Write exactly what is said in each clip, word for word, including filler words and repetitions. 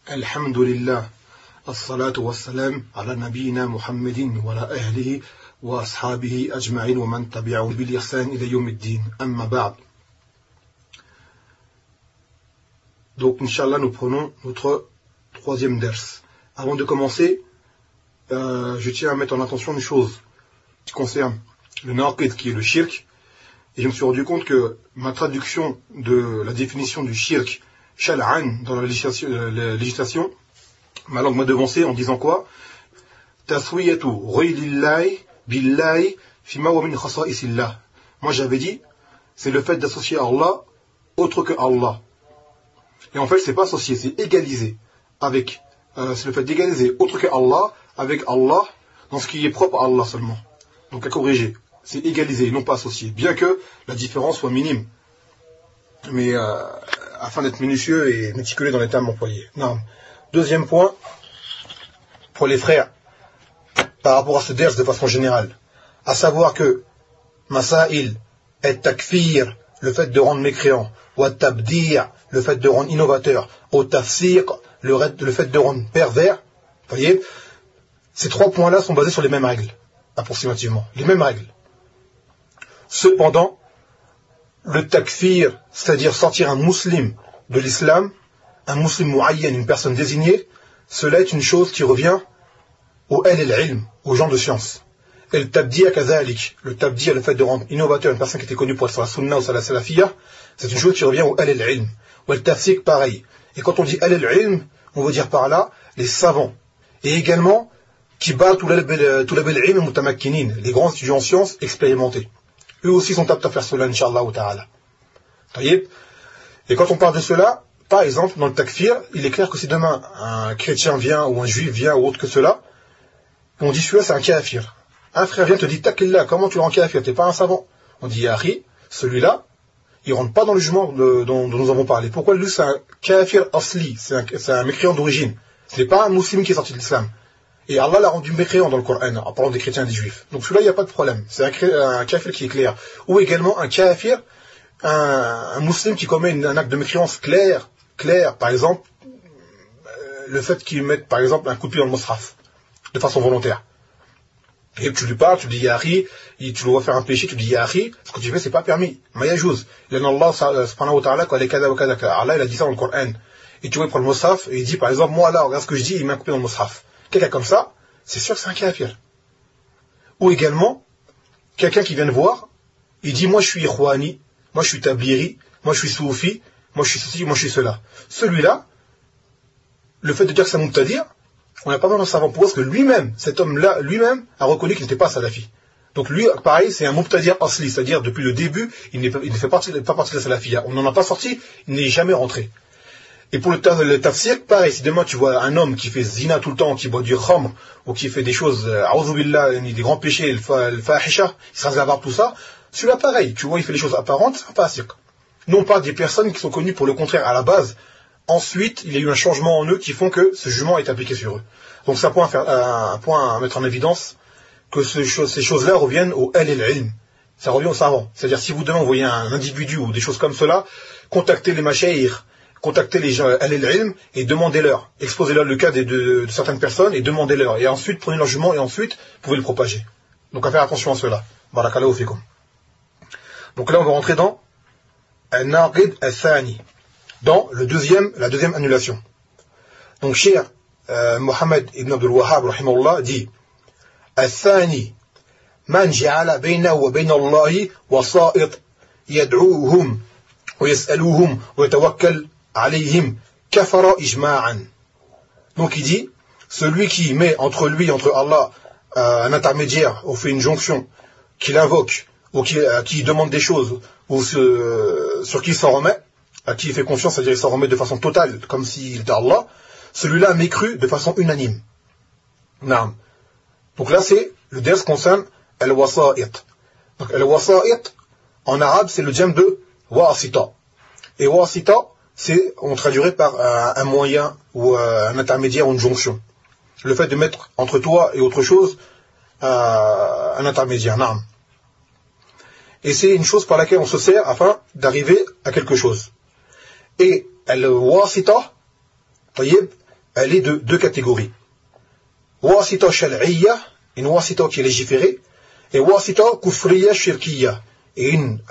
الحمد لله الصلاة والسلام على نبينا محمد وعلى أهله وأصحابه أجمعين ومن تبعهم بالإحسان إلى يوم الدين أما بعد. Donc, Inch'Allah, nous prenons notre troisième ders. Avant de commencer, euh, je tiens à mettre en attention une chose qui concerne le naqid, qui est le shirk. Et je me suis rendu compte que ma traduction de la définition du shirk shal'an dans la législation, la législation, ma langue m'a devancé en disant quoi? Taswiyatu ghayrillahi billahi fima wa min khasa'isillah. Moi j'avais dit, c'est le fait d'associer Allah autre que Allah. Et en fait, c'est pas associé, c'est égalisé avec, euh, c'est le fait d'égaliser autre que Allah avec Allah dans ce qui est propre à Allah seulement. Donc à corriger, c'est égalisé et non pas associé, bien que la différence soit minime. Mais euh, afin d'être minutieux et méticuleux dans les termes employés. Non. Deuxième point, pour les frères, par rapport à ce ders de façon générale, à savoir que Masail et Takfir, le fait de rendre mécréant, ou Tabdir, le fait de rendre innovateur, ou Tafsir, le fait de rendre pervers, voyez, ces trois points-là sont basés sur les mêmes règles, approximativement, les mêmes règles. Cependant, le takfir, c'est-à-dire sortir un musulman de l'islam, un musulman muayyan, une personne désignée, cela est une chose qui revient au el el ilm, aux gens de science. Et le tabdiya kazalik, le tabdiya, le fait de rendre innovateur une personne qui était connue pour être sur la sunna ou sur la salafiyya, c'est une chose qui revient au el el ilm. Ou el tafsik, pareil. Et quand on dit el el ilm, on veut dire par là les savants. Et également, kibar tulab el ilm mutamakkinin, les grands étudiants en sciences expérimentés. Eux aussi sont aptes à faire cela, Inch'Allah ou ta'ala. Et quand on parle de cela, par exemple, dans le takfir, il est clair que si demain un chrétien vient, ou un juif vient, ou autre que cela, on dit celui-là c'est un kafir. Un frère vient te dit, takillah, comment tu le rends kafir? T'es pas un savant. On dit, Yahri, celui-là, il rentre pas dans le jugement de, dont, dont nous avons parlé. Pourquoi lui c'est un kafir asli, c'est un, c'est un mécréant d'origine. Ce n'est pas un musulman qui est sorti de l'islam. Et Allah l'a rendu mécréant dans le Coran, en parlant des chrétiens et des juifs. Donc celui-là, il n'y a pas de problème. C'est un, un kafir qui est clair. Ou également un kafir, un, un musulman qui commet une, un acte de mécréance clair, clair. Par exemple, euh, le fait qu'il mette, par exemple, un coup de pied dans le musraf, de façon volontaire. Et tu lui parles, tu dis Yahri, tu le vois faire un péché, tu dis Yahri, ce que tu fais, c'est pas permis. Mayajouz. Il y a Allah, subhanahu wa ta'ala, Allah, il a dit ça dans le Coran. Et tu vois, il prend le musraf, et il dit, par exemple, moi là, regarde ce que je dis, il m'a coupé dans le musraf. Quelqu'un comme ça, c'est sûr que c'est un kafir. Ou également, quelqu'un qui vient de voir, il dit, moi je suis ikhwani, moi je suis tabliri, moi je suis soufi, moi je suis ceci, moi je suis cela. Celui-là, le fait de dire que c'est un mubtadir, on n'a pas besoin d'en savoir pourquoi, parce que lui-même, cet homme-là, lui-même, a reconnu qu'il n'était pas salafi. Donc lui, pareil, c'est un mubtadir asli, c'est-à-dire depuis le début, il, n'est pas, il ne fait partie, pas partie de la salafiyya. On n'en a pas sorti, il n'est jamais rentré. Et pour le, le tafsir, pareil, si demain tu vois un homme qui fait zina tout le temps, qui boit du khamr, ou qui fait des choses, a'udhu billah, des grands péchés, le fahisha, il sera avoir tout ça, celui-là pareil, tu vois, il fait les choses apparentes, c'est un fasik. Non pas des personnes qui sont connues pour le contraire à la base, ensuite, il y a eu un changement en eux qui font que ce jugement est appliqué sur eux. Donc c'est un point à, faire, un point à mettre en évidence, que ce, ces choses-là reviennent au el el ilm. Ça revient au savant. C'est-à-dire, si vous demain vous voyez un individu ou des choses comme cela, contactez les mashayikh, contactez les gens al ilm et demandez-leur, exposez-leur le cas de, de, de certaines personnes et demandez-leur, et ensuite prenez leur jugement et ensuite vous pouvez le propager. Donc à faire attention à cela. Barakallahu fikum. Donc là on va rentrer dans al-naqid al-thani, dans le deuxième, la deuxième annulation. Donc Cheikh euh, Mohammed ibn Abdul Wahhab rahimahullah dit al-thani man ja'ala baynahu wa bayna Allahi wasa'it yad'uuhum wa yas'aluhum wa yatawakkal alayhim kafara ijma'an. Donc il dit, celui qui met entre lui, entre Allah, euh, un intermédiaire, ou fait une jonction, qui l'invoque, ou qui, à qui il demande des choses, ou euh, sur qui il s'en remet, à qui il fait confiance, c'est-à-dire il s'en remet de façon totale, comme s'il était Allah, celui-là mécru de façon unanime. Naam. Donc là c'est, le ders concerne al-wasa'it. Donc al-wasa'it, en arabe c'est le djem de wasita. Et wasita, c'est, on traduirait par un, un moyen ou un intermédiaire ou une jonction. Le fait de mettre entre toi et autre chose euh, un intermédiaire, naam. Et c'est une chose par laquelle on se sert afin d'arriver à quelque chose. Et al-wasita, elle est de deux catégories. Wasita shal'iyya, une wasita qui est légiférée, et wasita kufriya shirkiyya, et une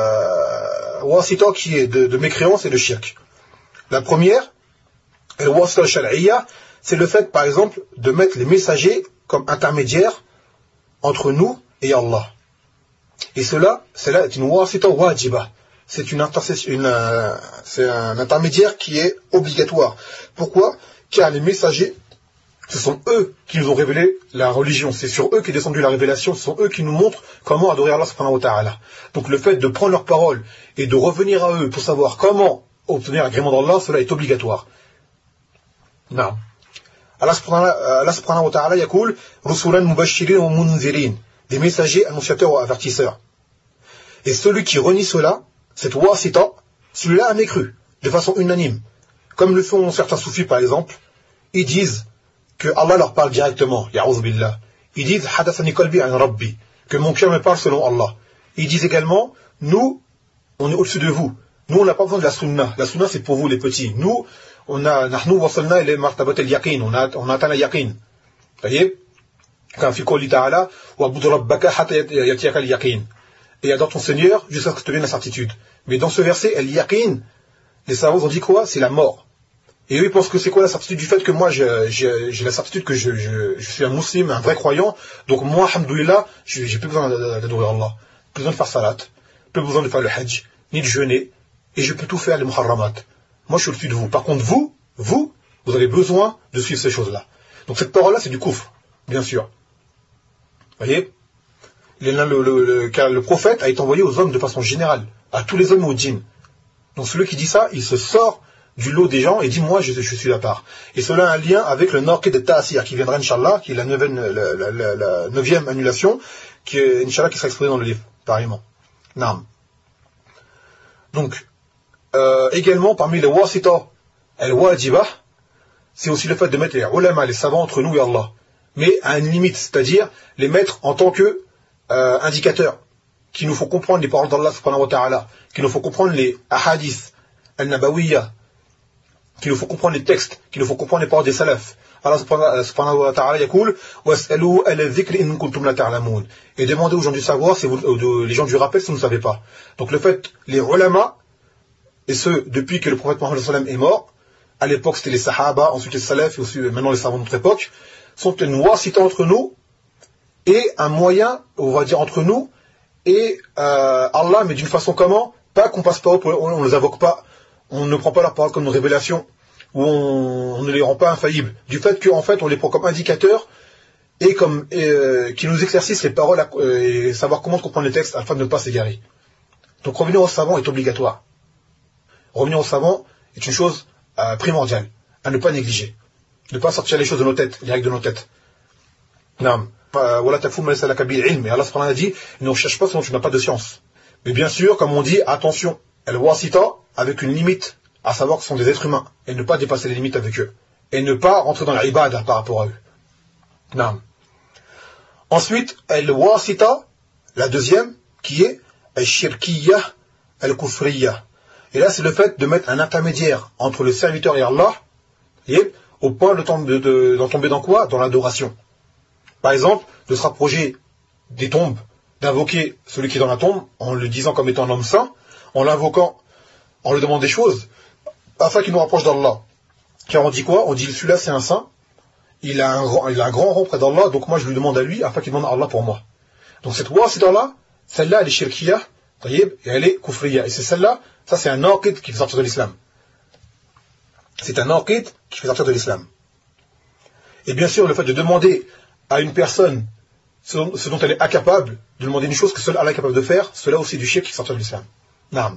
euh, wasita qui est de, de mécréance et de shirk. La première, el wasita shal'iyya, c'est le fait, par exemple, de mettre les messagers comme intermédiaires entre nous et Allah. Et cela, cela est une wasita wajiba. C'est une intercession, une, euh, c'est un intermédiaire qui est obligatoire. Pourquoi? Car les messagers, ce sont eux qui nous ont révélé la religion. C'est sur eux qu'est descendue la révélation. Ce sont eux qui nous montrent comment adorer Allah subhanahu wa ta'ala. Donc le fait de prendre leurs paroles et de revenir à eux pour savoir comment obtenir l'agrément d'Allah, cela est obligatoire. Non. Allah subhanahu wa ta'ala yaqul rusulan mubashirin wa munzirin, des messagers annonciateurs ou avertisseurs. Et celui qui renie cela, cette wasita, celui-là a mécru, de façon unanime. Comme le font certains soufis par exemple, ils disent que Allah leur parle directement, ya'ouz billah. Ils disent hadathani qalbi an rabbi, que mon cœur me parle selon Allah. Ils disent également, nous, on est au-dessus de vous. Nous, on n'a pas besoin de la sunna. La sunna, c'est pour vous les petits. Nous, on a nahnu wasalna ila martabat al-yaqin, on a on a atteint la yaqin. Vous voyez? Quand fi qawli ta'ala wa bud rabbaka hatta yatiyaka al-yaqin. Et adore ton Seigneur jusqu'à ce que te vienne la certitude. Mais dans ce verset, al-yaqin, les savants ont dit quoi? C'est la mort. Et eux, ils pensent que c'est quoi la certitude du fait que moi, j'ai, j'ai, j'ai la certitude que je, je, je suis un musulman, un vrai croyant. Donc moi, alhamdoulilah, j'ai, j'ai plus besoin d'adorer Allah. Plus besoin de faire salat. Plus besoin de faire le hajj. Ni de jeûner. Et je peux tout faire, les muharramat. Moi, je suis au-dessus de vous. Par contre, vous, vous, vous avez besoin de suivre ces choses-là. Donc cette parole-là, c'est du kufr, bien sûr. Vous voyez? Le, le, le, le, car le prophète a été envoyé aux hommes de façon générale, à tous les hommes et aux djinns. Donc celui qui dit ça, il se sort du lot des gens et dit moi je, je suis la part. Et cela a un lien avec le Naqid de Ta'asir qui viendra Inch'Allah, qui est la neuvième, la, la, la, la neuvième annulation, qui est Inch'Allah qui sera exposée dans le livre, pareillement. Naam. Donc, euh, également parmi les wasita al-wajibah, c'est aussi le fait de mettre les ulama, les savants entre nous et Allah, mais à une limite, c'est-à-dire les mettre en tant que euh, indicateurs, qui nous font comprendre les paroles d'Allah subhanahu wa ta'ala, qui nous font comprendre les ahadith al-nabawiyya, qui nous faut comprendre les textes, qui nous faut comprendre les paroles des salafs. Allah subhanahu wa ta'ala yaqul was'alu al-dhikri in kuntum la ta'lamun. Et demandez aux gens du savoir, si vous, euh, les gens du rappel si vous ne savez pas. Donc le fait, les ulama, et ceux depuis que le prophète Mohammed sallallahu alayhi wa sallam est mort, à l'époque c'était les sahaba, ensuite les salafs et aussi maintenant les savants de notre époque, sont une wasita entre nous et un moyen, on va dire entre nous et euh, Allah, mais d'une façon comment? Pas qu'on passe pas, on ne les invoque pas, on ne prend pas leurs paroles comme une révélation, ou on, on ne les rend pas infaillibles. Du fait qu'en fait on les prend comme indicateurs et comme et, euh, qui nous exercissent les paroles à, euh, et savoir comment comprendre les textes afin de ne pas s'égarer. Donc revenir aux savants est obligatoire. Revenir aux savants est une chose euh, primordiale, à ne pas négliger. Ne pas sortir les choses de nos têtes, les règles de nos têtes. Non. Voilà ta foum laisse la kabir ilm. Et Allah subhanahu wa ta'ala dit, ne recherche pas sinon tu n'as pas de science. Mais bien sûr, comme on dit, attention, el wasita avec une limite, à savoir que ce sont des êtres humains, et ne pas dépasser les limites avec eux, et ne pas rentrer dans la ibada par rapport à eux. Non. Ensuite, el wasita, la deuxième, qui est el shirkiyya, el kufriyya. Et là, c'est le fait de mettre un intermédiaire entre le serviteur et Allah, et au point de tomber, de, d'en tomber dans quoi? Dans l'adoration. Par exemple, de se rapprocher des tombes, d'invoquer celui qui est dans la tombe, en le disant comme étant un homme saint, en l'invoquant, en lui demandant des choses, afin qu'il nous rapproche d'Allah. Car on dit quoi? On dit, celui-là c'est un saint, il a un, il a un grand rang près d'Allah, donc moi je lui demande à lui, afin qu'il demande à Allah pour moi. Donc cette wasita-là, celle-là elle est shirkiyya, et elle est kufriyya. Et c'est celle-là, ça c'est un naqid qui fait sortir de l'islam. C'est un naqid qui fait sortir de l'islam. Et bien sûr, le fait de demander à une personne ce dont, ce dont elle est incapable, de demander une chose que seul Allah est capable de faire, cela aussi est du shirk qui sort de l'islam. Naam.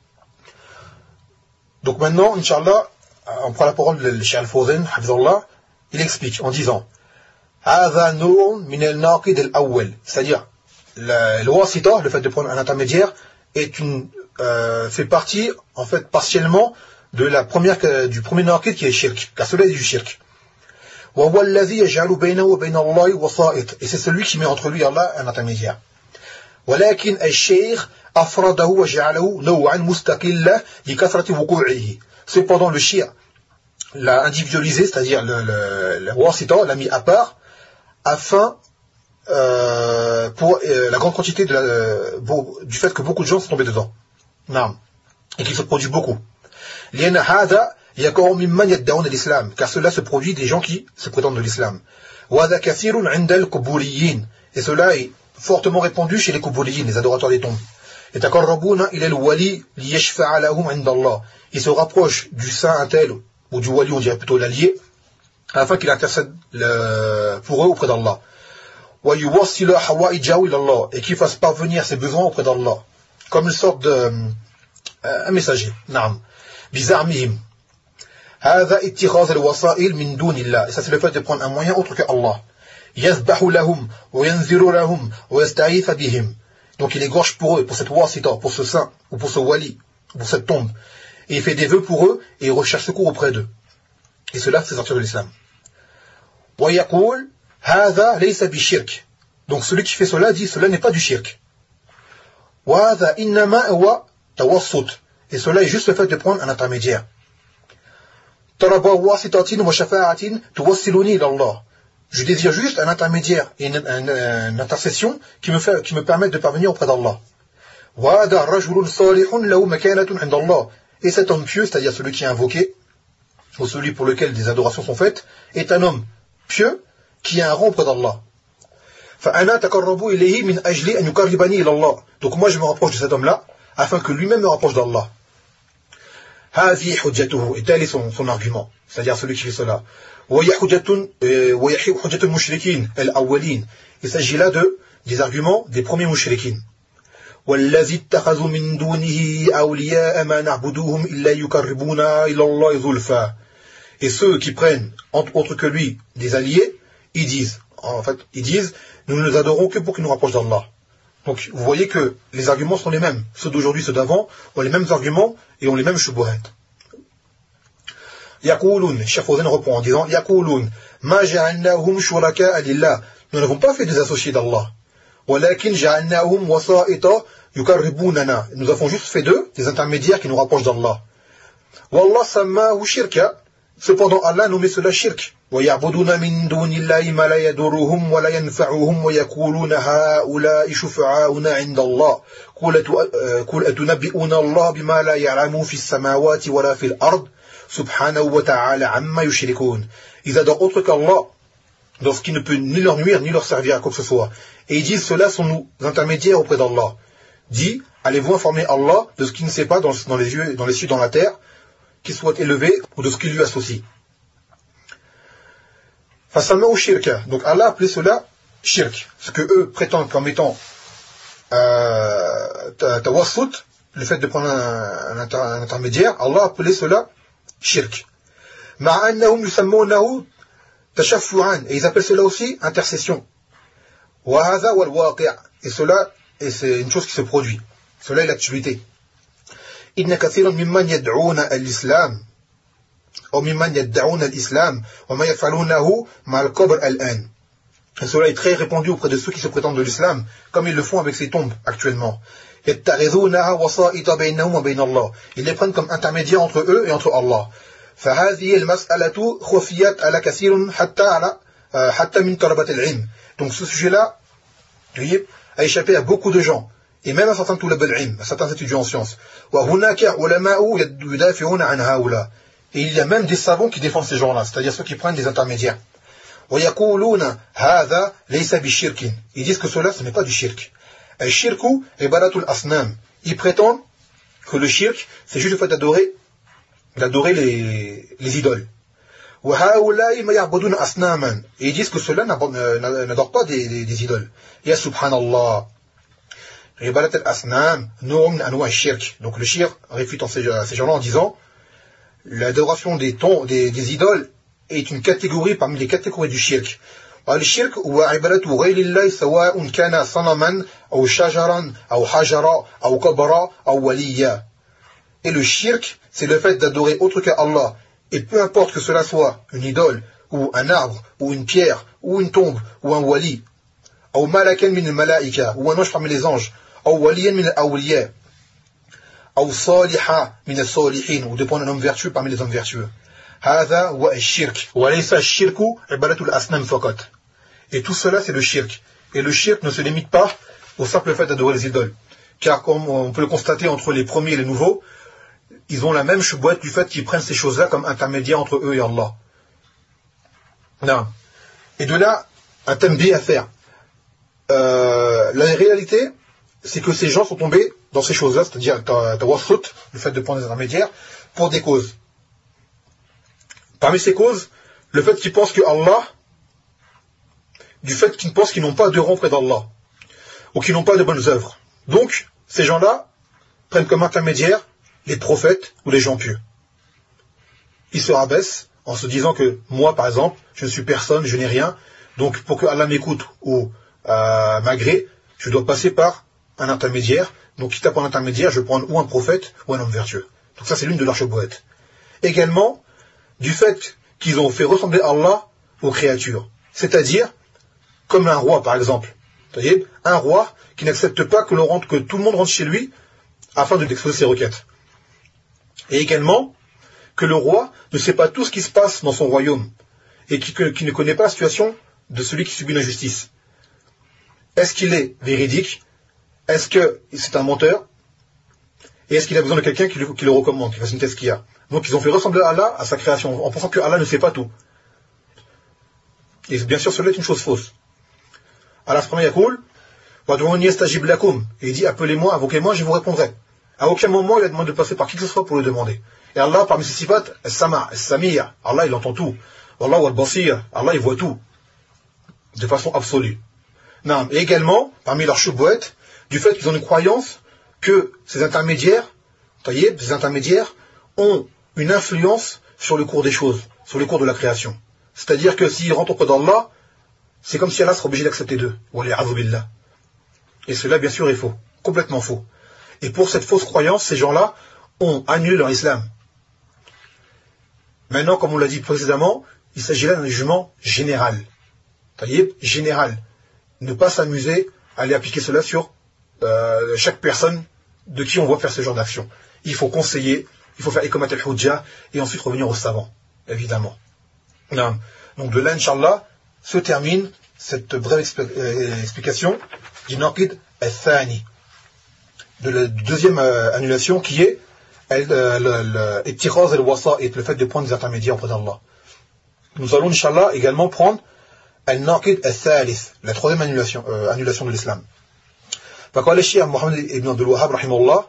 Donc maintenant, Inch'Allah, on prend la parole de Cheikh Al-Fawzan, Hafizallah, il explique en disant Hadha nurun min al-naqid al-awwal, c'est-à-dire le, le wasita, le fait de prendre un intermédiaire, est une, euh, fait partie, en fait, partiellement de la première, du premier naqid qui est shirk, car cela est du shirk. Et c'est celui qui met entre lui et Allah un intermédiaire. ولكن الشيخ أفرده وجعله نوعا مستقلا لكثرة وقوعه. Cependant le shir l'a individualisé, c'est-à-dire le, le, le wasita, l'a mis à part, afin, euh, pour euh, la grande quantité de la, euh, du fait que beaucoup de gens sont tombés dedans. Non. Et qu'il se produit beaucoup. Car cela se produit des gens qui se prétendent de l'islam. Et cela est fortement répandu chez les kuburiyin, les adorateurs des tombes. Ils se rapprochent du saint un tel, ou du wali, on dirait plutôt l'allié, afin qu'il intercède le, pour eux auprès d'Allah. Et qu'il fasse parvenir ses besoins auprès d'Allah. Comme une sorte de, euh, un messager. Naam. Bizarmihim. هذا اتخاذ الوسائل من دون الله. Et ça c'est le fait de prendre un moyen autre que Allah. يذبح لهم وينذر لهم ويستعيذ بهم. Donc il égorge pour eux, pour cette wasita, pour ce saint, ou pour ce wali, pour cette tombe. Et il fait des vœux pour eux, et il recherche secours auprès d'eux. Et cela, c'est sortir de l'islam. ويقول هذا ليس بشرك. Donc celui qui fait cela dit, cela n'est pas du shirk. وهذا إنما هو توسط. Et cela est juste le fait de prendre un intermédiaire. طلب واسطة وشفاعة توصلني إلى الله. Je désire juste un intermédiaire et une, une, une intercession qui me, fait, qui me permettent de parvenir auprès d'Allah. Et cet homme pieux, c'est-à-dire celui qui est invoqué, ou celui pour lequel des adorations sont faites, est un homme pieux qui a un rang auprès d'Allah. Donc moi je me rapproche de cet homme-là, afin que lui-même me rapproche d'Allah. Et tel est son, son argument, c'est-à-dire celui qui fait cela. Il s'agit là de, des arguments des premiers mushrikin. Et ceux qui prennent, entre autres que lui, des alliés, ils disent, en fait, ils disent, nous ne les adorons que pour qu'ils nous rapprochent d'Allah. Donc, vous voyez que les arguments sont les mêmes. Ceux d'aujourd'hui, ceux d'avant, ont les mêmes arguments et ont les mêmes shubuhat. Yaqulun, Cheikh Fawzan répond en disant, Yaqulun, ma ja'alnahum shuraka lillah. Nous n'avons pas fait des associés d'Allah. Walakin ja'alnahum wasa'ita yukarribunana. Nous avons juste fait d'eux des intermédiaires qui nous rapprochent d'Allah. Wallah sammahu shirka. Cependant, Allah nommait cela shirk. وَيَعْبُدُونَ مِن دُونِ اللَّهِ مَا لَا يَضُرُّهُمْ وَلَا يَنْفَعُهُمْ وَيَقُولُونَ هَؤُلَاءِ شُفَعَاؤُنَا عِندَ اللَّهِ قُلْ أَتُنَبِّئُونَ اللَّهَ بِمَا لَا يَعْلَمُ فِي السَّمَاوَاتِ وَلَا فِي الْأَرْضِ سُبْحَانَهُ وَتَعَالَى عَمَّا يُشْرِكُونَ. Ils adorent autre qu'Allah, dans ce qui ne peut ni leur nuire ni leur servir à quoi que ce soit. Et ils disent, ceux-là sont nous intermédiaires auprès d'Allah. Dit, allez-vous informer Allah de ce qu'il ne sait pas dans, dans les yeux, dans les cieux, dans la terre, qu'il soit élevé, ou de ce qu'il lui associe. Fasamahu shirka. Donc Allah a appelé cela shirk. Ce que eux prétendent comme étant euh, tawassut, le fait de prendre un, un, inter, un intermédiaire, Allah a appelé cela shirk. Ma'annahum yusammunahu tashaffu'an. Et ils appellent cela aussi intercession. Wa hadha wal waqi'. Et cela, et c'est une chose qui se produit. Cela est l'actualité. Inna kathiran mimman yad'una al-islam. أو ممن يدعون الإسلام وما يفعلونه مع القبر الآن. Et cela est très répandu auprès de ceux qui se prétendent de l'islam, comme ils le font avec ces tombes actuellement. يتخذونها وسائط بينهم وبين الله. Ils les prennent comme intermédiaires entre eux et entre Allah. فهذه المسألة خفيت على كثير حتى على حتى من طلبة العلم. Donc ce sujet-là, a échappé à beaucoup de gens, et même à certains طلاب العلم, à certains étudiants en sciences. وهناك علماء يدافعون عن هؤلاء. Et il y a même des savants qui défendent ces gens-là, c'est-à-dire ceux qui prennent des intermédiaires. وَيَقُولُونَ هَذَا لَيْسَ بِالشِّرْكٍ. Ils disent que cela, ce n'est pas du shirk. الشِّرْكُ عِبَادَةُ الْأَصْنَامِ. Ils prétendent que le shirk, c'est juste le fait d'adorer, d'adorer les, les idoles. وَهَؤُلَاءِ مَا يَعْبُدُونَ أَصْنَامًا. Et ils disent que ceux-là n'adorent pas des, des, des idoles. Ya subhanallah. عِبَادَةُ الْأَصْنَامِ نوع من أنواع الشِّرْك. Donc le shirk réfute ces, ces gens-là en disant, l'adoration des, tons, des, des idoles est une catégorie parmi les catégories du shirk. الشرك هو عبادة غير الله سواء كان صنما أو شجرا أو حجرا أو قبرا أو وليا. Et le shirk, c'est le fait d'adorer autre qu'Allah. Et peu importe que cela soit une idole, ou un arbre, ou une pierre, ou une tombe, ou un wali, أو ملكا من الملائكة, ou un ange parmi les anges, أو وليا من الأولياء, أو صالحا من الصالحين, ou dépend d'un homme vertueux parmi les hommes vertueux. هذا هو الشرك وليس الشرك عبادة الأصنام فقط. Et tout cela c'est le shirk. Et le shirk ne se limite pas au simple fait d'adorer les idoles. Car comme on peut le constater entre les premiers et les nouveaux, ils ont la même chouboîte du fait qu'ils prennent ces choses-là comme intermédiaires entre eux et Allah. Non. Et de là, un tambi à faire. Euh, la réalité, c'est que ces gens sont tombés dans ces choses-là, c'est-à-dire tawasut, le fait de prendre des intermédiaires, pour des causes. Parmi ces causes, le fait qu'ils pensent que Allah, du fait qu'ils pensent qu'ils n'ont pas de rang près d'Allah, ou qu'ils n'ont pas de bonnes œuvres. Donc, ces gens-là prennent comme intermédiaires les prophètes ou les gens pieux. Ils se rabaissent en se disant que moi, par exemple, je ne suis personne, je n'ai rien, donc pour que Allah m'écoute ou euh, m'agrée, je dois passer par un intermédiaire. Donc, quitte à prendre un intermédiaire, je vais prendre ou un prophète ou un homme vertueux. Donc ça, c'est l'une de leurs chouboîtes. Également, du fait qu'ils ont fait ressembler Allah aux créatures. C'est-à-dire, comme un roi, par exemple. Vous voyez, un roi qui n'accepte pas que, l'on rentre, que tout le monde rentre chez lui afin de d'exposer ses requêtes. Et également, que le roi ne sait pas tout ce qui se passe dans son royaume et qui, que, qui ne connaît pas la situation de celui qui subit l'injustice. Est-ce qu'il est véridique? Est-ce que c'est un menteur? Et est-ce qu'il a besoin de quelqu'un qui, qui le recommande, qui fasse une tazkiya? Donc ils ont fait ressembler Allah à sa création, en pensant que Allah ne sait pas tout. Et bien sûr, cela est une chose fausse. Allah subhanahu yakoul, wad'ouni astajib lakum, et il dit appelez-moi, invoquez-moi, je vous répondrai. À aucun moment il a demandé de passer par qui que ce soit pour le demander. Et Allah, parmi ses sifat, as-sama, as-sami'a, Allah il entend tout. Allah wal-basir, Allah il voit tout. De façon absolue. Non, et également, parmi leurs choubouettes, du fait qu'ils ont une croyance que ces intermédiaires, taïeb, ces intermédiaires, ont une influence sur le cours des choses, sur le cours de la création. C'est-à-dire que s'ils rentrent auprès d'Allah, c'est comme si Allah serait obligé d'accepter d'eux. Et cela, bien sûr, est faux. Complètement faux. Et pour cette fausse croyance, ces gens-là ont annulé leur islam. Maintenant, comme on l'a dit précédemment, il s'agit là d'un jugement général. Taïeb, général. Ne pas s'amuser à aller appliquer cela sur euh, chaque personne de qui on voit faire ce genre d'action. Il faut conseiller, il faut faire ikomat al-hujja et ensuite revenir aux savants, évidemment. Non. Donc de là, Inch'Allah, se termine cette brève expl- euh, explication du naqid al-thani, de la deuxième euh, annulation qui est l'ittikhaz al-wasa'it, le fait de prendre des intermédiaires auprès d'Allah. Nous allons, Inch'Allah, également prendre al-naqid al-thalith, la troisième annulation, euh, annulation de l'islam. فقال الشيخ محمد بن عبد الوهاب رحمه الله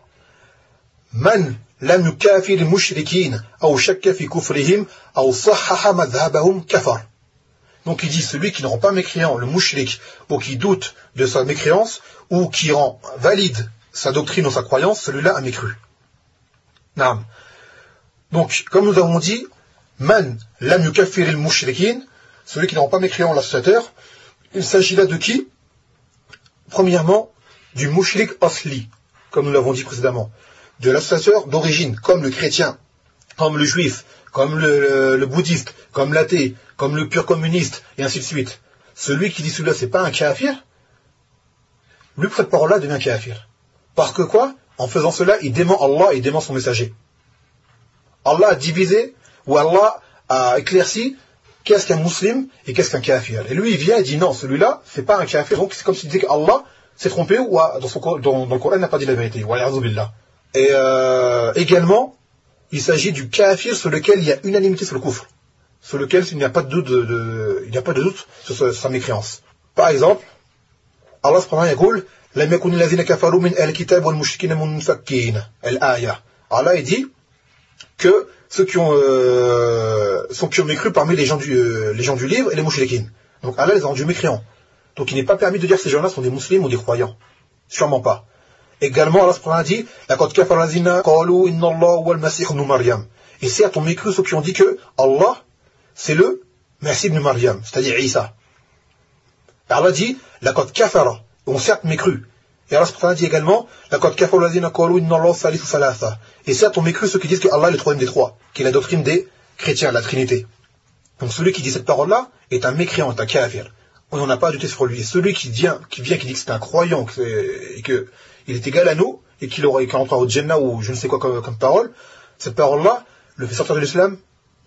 من لم يكافر المشركين أو شك في كفرهم أو صحح مذهبهم كفر. Donc il dit celui qui ne rend pas mécréant le mushrik ou qui doute de sa mécréance ou qui rend valide sa doctrine ou sa croyance, celui-là a mécru. Naam. Donc comme nous avons dit, man lam yukaffir al-mushrikin, celui qui ne rend pas mécréant l'associateur, il s'agit là de qui? Premièrement, du mushrik asli, comme nous l'avons dit précédemment, de l'associateur d'origine, comme le chrétien, comme le juif, comme le, le, le bouddhiste, comme l'athée, comme le pur communiste, et ainsi de suite. Celui qui dit celui-là, c'est pas un kafir, lui, pour cette parole-là, devient kafir. Parce que quoi? En faisant cela, il dément Allah et il dément son messager. Allah a divisé, ou Allah a éclairci, qu'est-ce qu'un musulman et qu'est-ce qu'un kafir. Et lui, il vient et dit non, celui-là, c'est pas un kafir, donc c'est comme s'il disait qu'Allah s'est trompé ou dans, son, dans, dans le Coran n'a pas dit la vérité. Et euh, également, il s'agit du kafir sur lequel il y a unanimité sur le kufr, sur lequel il n'y a pas de doute, de, de, il n'y a pas de doute sur sa, sa mécréance. Par exemple, Allah subhanahu wa ta'ala lam yakun alladhina kafaru min al-kitab wal mushrikina munfakkin. Al-aya. Allah il dit que ceux qui ont euh, sont qui ont mécru parmi les gens du euh, les gens du livre et les mushrikin. Donc Allah les a rendus mécréants. Donc il n'est pas permis de dire que ces gens-là sont des musulmans ou des croyants. Sûrement pas. Également, Allah subhanahu wa ta'ala dit laqad kafara allazina qalu inna Allah huwa al-masih ibn Maryam. Et c'est à ton mécru ceux qui ont dit que Allah c'est le Messie ibn Maryam, c'est-à-dire Isa. Et Allah dit laqad kafara, on certes mécru. Et Allah subhanahu wa ta'ala dit également laqad kafara allazina qalu inna Allah salisu thalatha. Et c'est à ton mécru ceux qui disent que Allah est le troisième des trois, qui est la doctrine des chrétiens, la Trinité. Donc celui qui dit cette parole-là est un mécréant, un kafir. On n'a pas à douter sur lui. Et celui qui vient, qui vient, qui dit que c'est un croyant, que c'est, et que il est égal à nous, et qu'il aura, qu'il rentrera au Jannah ou je ne sais quoi comme, comme parole, cette parole-là le fait sortir de l'islam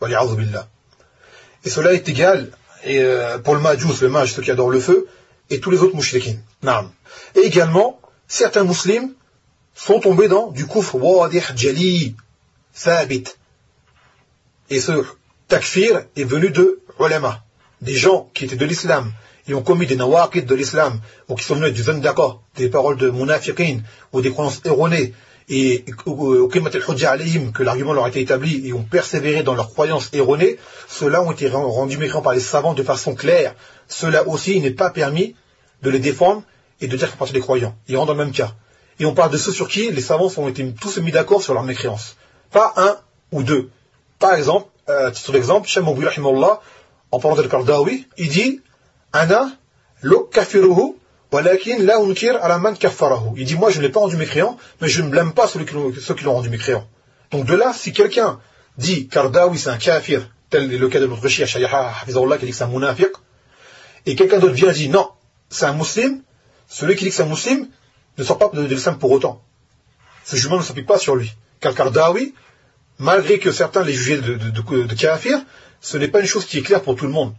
Wali'adhu billah. Et cela est égal et, euh, pour le Majous, le mage, ceux qui adorent le feu, et tous les autres mouchriquins. Naam. Et également, certains musulmans sont tombés dans du kufr wadih jali, thabit. Et ce takfir est venu de ulama, des gens qui étaient de l'islam, et ont commis des nawaqid de l'islam, ou qui sont venus du zandaka, des paroles de munafiqin, ou des croyances erronées, et que l'argument leur a été établi, et ont persévéré dans leurs croyances erronées, ceux-là ont été rendus mécréants par les savants de façon claire. Ceux-là aussi, il n'est pas permis de les défendre et de dire qu'ils sont des croyants. Ils rentrent dans le même cas. Et on parle de ceux sur qui les savants ont été tous mis d'accord sur leur mécréance. Pas un ou deux. Par exemple, euh, titre d'exemple, Cheikh Moubi rahimahullah, en parlant de Al-Qardawi, il dit Ana lo kafiruhu walakin la unkir ala man kaffarahu. Il dit moi je ne l'ai pas rendu mécréant, mais je ne blâme pas ceux qui l'ont, ceux qui l'ont rendu mécréant. Donc de là, si quelqu'un dit Qardawi c'est un kafir, tel est le cas de notre cheikh Shayaha Hafizahullah qui dit que c'est un munafiq, et quelqu'un d'autre vient et dit non, c'est un musulman, celui qui dit que c'est un musulman ne sort pas de, de l'islam pour autant. Ce jugement ne s'applique pas sur lui. Car Qardawi, malgré que certains les jugeaient de, de, de, de kafir, ce n'est pas une chose qui est claire pour tout le monde.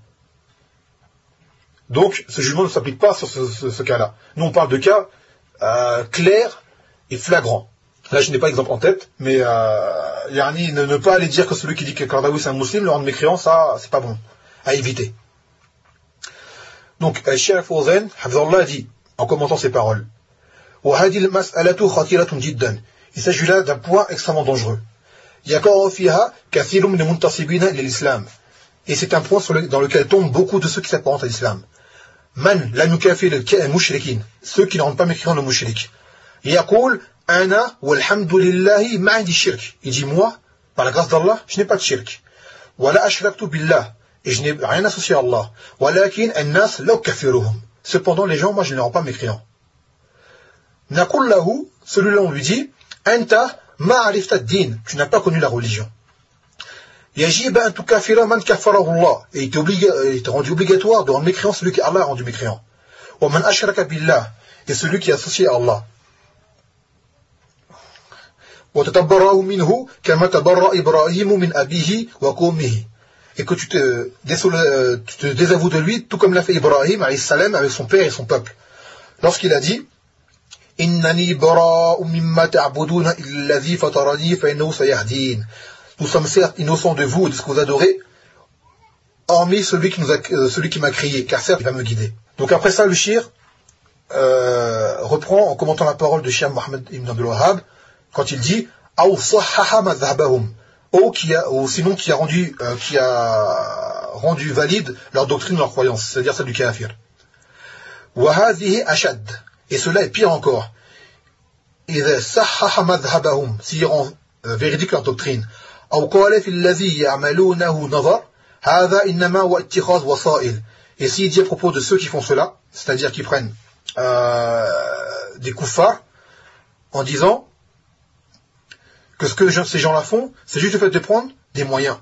Donc, ce jugement ne s'applique pas sur ce, ce, ce cas-là. Nous, on parle de cas euh, clairs et flagrants. Là, je n'ai pas d'exemple en tête, mais euh, yani, ne, ne pas aller dire que celui qui dit que Qardawi c'est un musulman, le rendre mécréant, ça, c'est pas bon. À éviter. Donc, Cheikh Fawzan, Hafizahullah, dit, en commentant ses paroles, وهذه المسألة خطيرة جدا. Il s'agit là d'un point extrêmement dangereux. يقع فيها كثير من المنتصبين للإسلام. Et c'est un point sur le, dans lequel tombent beaucoup de ceux qui s'apparentent à l'islam. من لم يكافر المشركين. Ceux qui ne rendent pas mécréants le mushrik. يقول أنا والحمد لله ما عندي شرك. Il dit moi, par la grâce d'Allah, je n'ai pas de shirk. ولا أشركت بالله. Et je n'ai rien associé à Allah. ولكن الناس لو كفروهم. Cependant les gens, moi je ne les rends pas mécréants. نقول له, celui-là on lui dit, أنت ما عرفت الدين, tu n'as pas connu la religion. يجب أن تكافر من كفره الله, et il t'est rendu obligatoire de rendre mécréant celui qui Allah a rendu mécréant. ومن أشرك بالله, et celui qui est associé à Allah. وتتبرأ منه كما تبرأ إبراهيم من أبيه وقومه, et que tu te, tu te désavoues de lui, tout comme l'a fait Ibrahim alayhi salam avec son père et son peuple. Lorsqu'il a dit إنني براء مما تعبدون الذي فطرني فإنه سيهدين. Nous sommes certes innocents de vous et de ce que vous adorez, hormis celui qui, nous a, euh, celui qui m'a créé, car certes il va me guider. Donc après ça, le shir euh, reprend en commentant la parole de Cheikh Mohammed ibn Abdul Wahhab, quand il dit أو صحح مذهبهم, ou qui a, ou sinon qui a rendu, euh, qui a rendu valide leur doctrine, leur croyance, c'est-à-dire celle du kafir. وهذه أشد. Et cela est pire encore. إذا صحح مذهبهم, s'ils rendent euh, véridique leur doctrine. أو قال في الذي يعملونه نظر هذا إنما هو اتخاذ وسائل. Et s'il dit à propos de ceux qui font cela, c'est-à-dire qui prennent euh, des kuffars, en disant que ce que ces gens-là font, c'est juste le fait de prendre des moyens.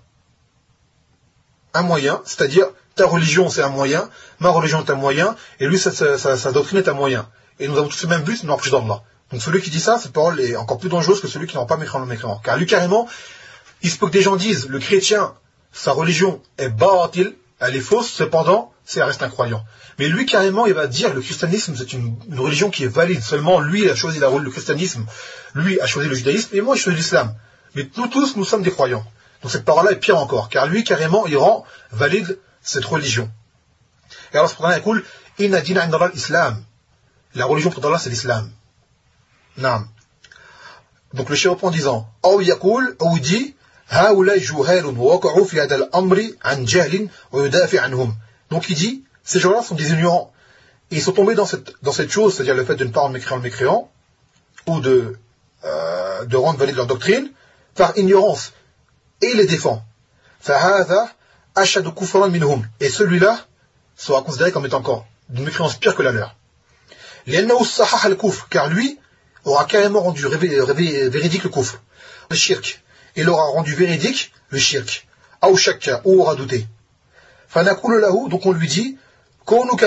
Un moyen, c'est-à-dire ta religion c'est un moyen, ma religion est un moyen, et lui sa, sa, sa, sa doctrine est un moyen. Et nous avons tous le même but, nous rapprocher d'Allah. Donc celui qui dit ça, cette parole est encore plus dangereuse que celui qui n'en pas mécréant le mécréant. Car lui carrément, il se peut que des gens disent, le chrétien, sa religion est baatil, elle est fausse, cependant, c'est reste un croyant. Mais lui carrément, il va dire, le christianisme c'est une, une religion qui est valide. Seulement lui, il a choisi la, le christianisme, lui a choisi le judaïsme, et moi j'ai choisi l'islam. Mais nous tous, nous sommes des croyants. Donc cette parole-là est pire encore, car lui carrément, il rend valide cette religion. Et alors, ce écoule, inna dina inda l'islam. La religion pour Allah, c'est l'islam. Naam. Donc le cheikh reprend en disant, ou yaqul, ou dit, haoulay juhalun waqa'u fi hadha al-amri an jahlin wa yudafi anhum. Donc il dit, ces gens-là sont des ignorants. Et ils sont tombés dans cette, dans cette chose, c'est-à-dire le fait de ne pas rendre mécréant le mécréant, ou de, euh, de rendre valide leur doctrine, par ignorance. Et il les défend. Fahadha ashadu kufran minhum. Et celui-là sera considéré comme étant encore d'une mécréance pire que la leur. Car lui aura carrément rendu véridique le kufr, le shirk. Il aura rendu véridique le shirk. Ou shakka, ou aura douté. Donc on lui dit, donc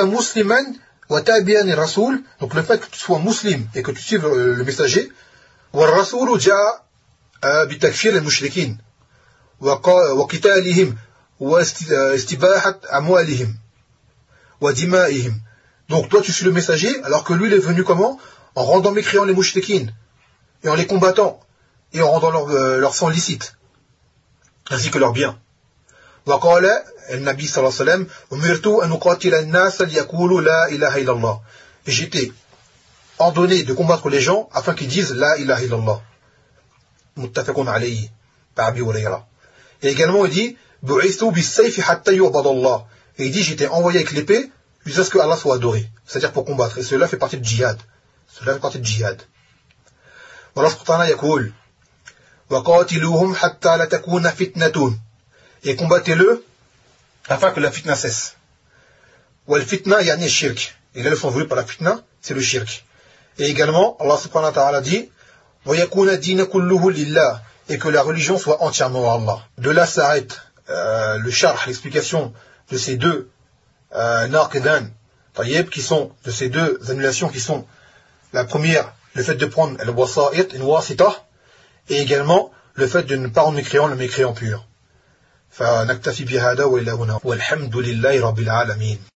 le fait que tu sois musulman et que tu suives le messager, et وقتالهم واستباحة أموالهم ودمائهم. Donc toi tu suis le messager alors que lui il est venu comment? En rendant mécréants les mouchriquines et en les combattant et en rendant leur, euh, leur sang licite ainsi que leurs biens. وقال النبي صلى الله عليه وسلم أمرت أن أقاتل الناس ليقولوا لا إله إلا الله. Et j'étais ordonné de combattre les gens afin qu'ils disent la ilaha illallah. Muttafaqun alayhi par Abi Hurayra. Et également il dit bu'ithu bis-sayfi hatta yu'bad Allah. Et il dit j'étais envoyé avec l'épée jusqu'à ce que Allah soit adoré, c'est-à-dire pour combattre. Et cela fait partie du djihad. Cela fait partie du djihad. Allah subhanahu wa ta'ala yaqul wa qatiluhum hatta la takuna fitnatun. Et combattez-le afin que la fitna cesse. Wal fitna yani shirk. Et là le sens voulu par la fitna, c'est le shirk. Et également Allah subhanahu wa ta'ala dit wa yakuna din kulluhu lillah, et que la religion soit entièrement à Allah. De là s'arrête euh, le sharh, l'explication de ces deux euh, narqdan tayyib, qui sont de ces deux annulations qui sont la première, le fait de prendre le wasa'it, une wasita, et également le fait de ne pas rendre mécréant le mécréant pur. فنكتفي بهذا وإلى هنا والحمد لله رب العالمين.